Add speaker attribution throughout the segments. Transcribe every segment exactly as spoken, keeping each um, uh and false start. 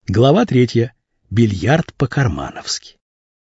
Speaker 1: Глава третья. Бильярд по-кармановски.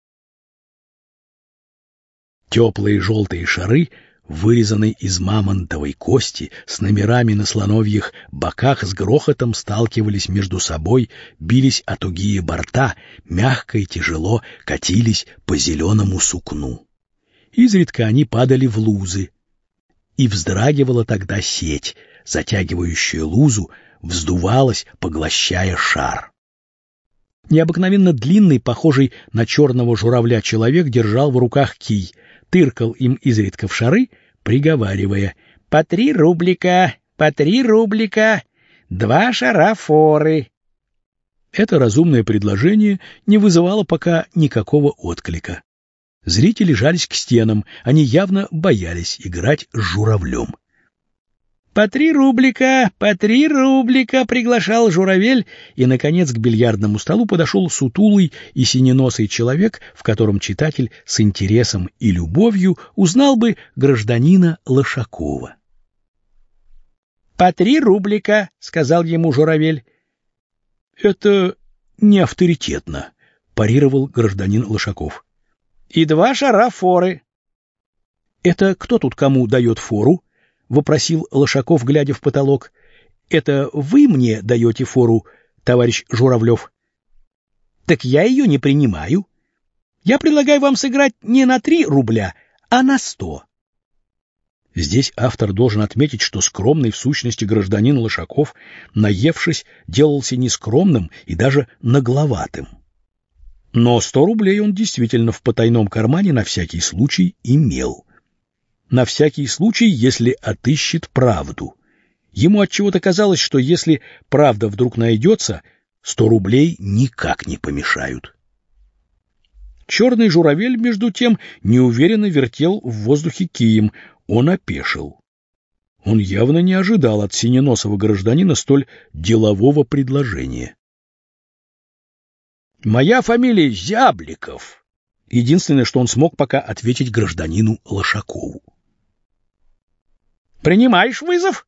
Speaker 1: Теплые желтые шары, вырезанные из мамонтовой кости, с номерами на слоновьих боках, с грохотом сталкивались между собой, бились о тугие борта, мягко и тяжело катились по зеленому сукну. Изредка они падали в лузы, и вздрагивала тогда сеть, затягивающая лузу, вздувалась, поглощая шар. Необыкновенно длинный, похожий на черного журавля человек держал в руках кий, тыркал им изредка в шары, приговаривая: «По три рублика, по три рублика, два шара форы». Это разумное предложение не вызывало пока никакого отклика. Зрители жались к стенам, они явно боялись играть с журавлем. «По три рублика, по три рублика», — приглашал журавель, и, наконец, к бильярдному столу подошел сутулый и синеносый человек, в котором читатель с интересом и любовью узнал бы гражданина Лошакова. «По три рублика», — сказал ему журавель. «Это не авторитетно», — парировал гражданин Лошаков. «И два шара форы». «Это кто тут кому дает фору?» — вопросил Лошаков, глядя в потолок. — Это вы мне даете фору, товарищ Журавлев? — Так я ее не принимаю. Я предлагаю вам сыграть не на три рубля, а на сто. Здесь автор должен отметить, что скромный в сущности гражданин Лошаков, наевшись, делался нескромным и даже нагловатым. Но сто рублей он действительно в потайном кармане на всякий случай имел. На всякий случай, если отыщет правду. Ему отчего-то казалось, что если правда вдруг найдется, сто рублей никак не помешают. Черный журавель, между тем, неуверенно вертел в воздухе кием. Он опешил. Он явно не ожидал от синеносого гражданина столь делового предложения. «Моя фамилия Зябликов», — единственное, что он смог пока ответить гражданину Лошакову. «Принимаешь вызов?»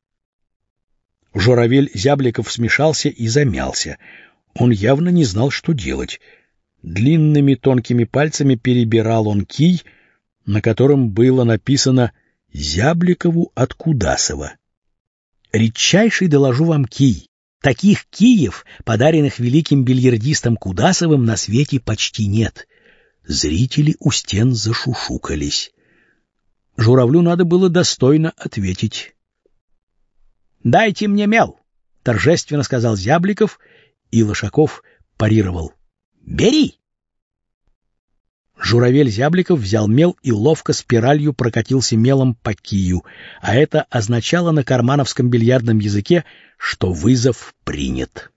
Speaker 1: Журавель Зябликов смешался и замялся. Он явно не знал, что делать. Длинными тонкими пальцами перебирал он кий, на котором было написано «Зябликову от Кудасова». «Редчайший доложу вам кий. Таких киев, подаренных великим бильярдистом Кудасовым, на свете почти нет». Зрители у стен зашушукались. Журавлю надо было достойно ответить. «Дайте мне мел», — торжественно сказал Зябликов, и Лошаков парировал. «Бери!» Журавель Зябликов взял мел и ловко спиралью прокатился мелом по кию, а это означало на кармановском бильярдном языке, что вызов принят.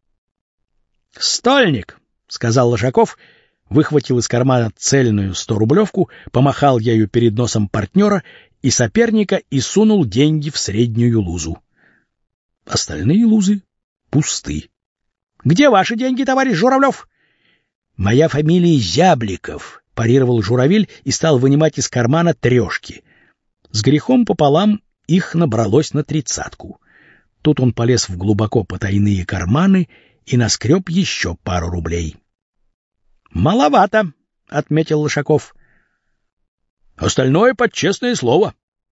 Speaker 1: «Стольник», — сказал Лошаков, выхватил из кармана цельную сторублевку, помахал ею перед носом партнера и соперника и сунул деньги в среднюю лузу. Остальные лузы пусты. — Где ваши деньги, товарищ Журавлев? — Моя фамилия Зябликов, — парировал журавель и стал вынимать из кармана трешки. С грехом пополам их набралось на тридцатку. Тут он полез в глубоко потайные карманы и наскреб еще пару рублей. «Маловато», — отметил Лошаков. «Остальное под честное слово».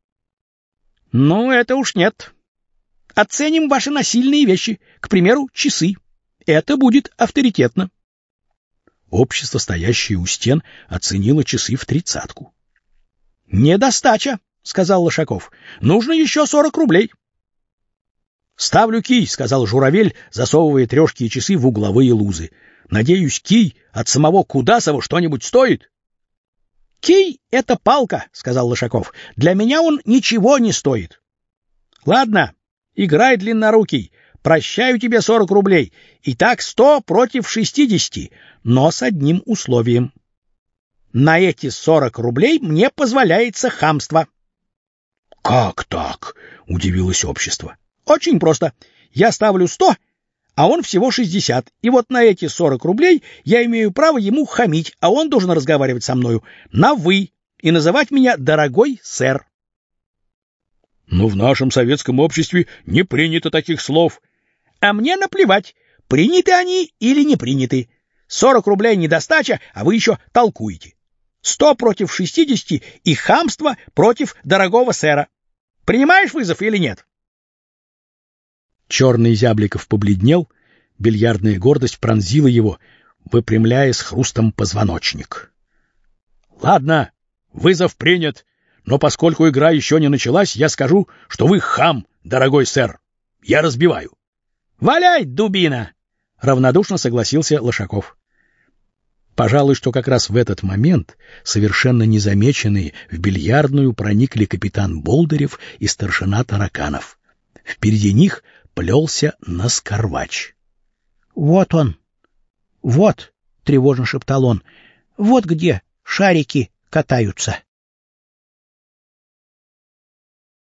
Speaker 1: «Ну, это уж нет. Оценим ваши насильные вещи, к примеру, часы. Это будет авторитетно». Общество, стоящее у стен, оценило часы в тридцатку. «Недостача», — сказал Лошаков. «Нужно еще сорок рублей». «Ставлю кий», — сказал журавель, засовывая трешки и часы в угловые лузы. «Надеюсь, кий от самого Кудасова что-нибудь стоит?» «Кий — это палка», — сказал Лошаков. «Для меня он ничего не стоит». «Ладно, играй, длиннорукий. Прощаю тебе сорок рублей. Итак, сто против шестидесяти, но с одним условием. На эти сорок рублей мне позволяется хамство». «Как так?» — удивилось общество. «Очень просто. Я ставлю сто, а он всего шестьдесят. И вот на эти сорок рублей я имею право ему хамить, а он должен разговаривать со мною на «вы» и называть меня «дорогой сэр». Но в нашем советском обществе не принято таких слов. А мне наплевать.
Speaker 2: приняты они или не приняты. Сорок рублей недостача, а вы еще толкуете. Сто против шестидесяти и хамство против дорогого сэра. Принимаешь вызов или нет?
Speaker 1: Черный Зябликов побледнел, бильярдная гордость пронзила его, выпрямляя с хрустом позвоночник. — Ладно, вызов принят, но поскольку игра еще не началась, я скажу, что вы хам, дорогой сэр. Я разбиваю. — Валяй, дубина! — равнодушно согласился Лошаков. Пожалуй, что как раз в этот момент, совершенно незамеченные, в бильярдную проникли капитан Болдырев и старшина Тараканов. Впереди них плелся Наскорвач.
Speaker 3: — Вот он, вот, — тревожно шептал он, — вот где шарики катаются.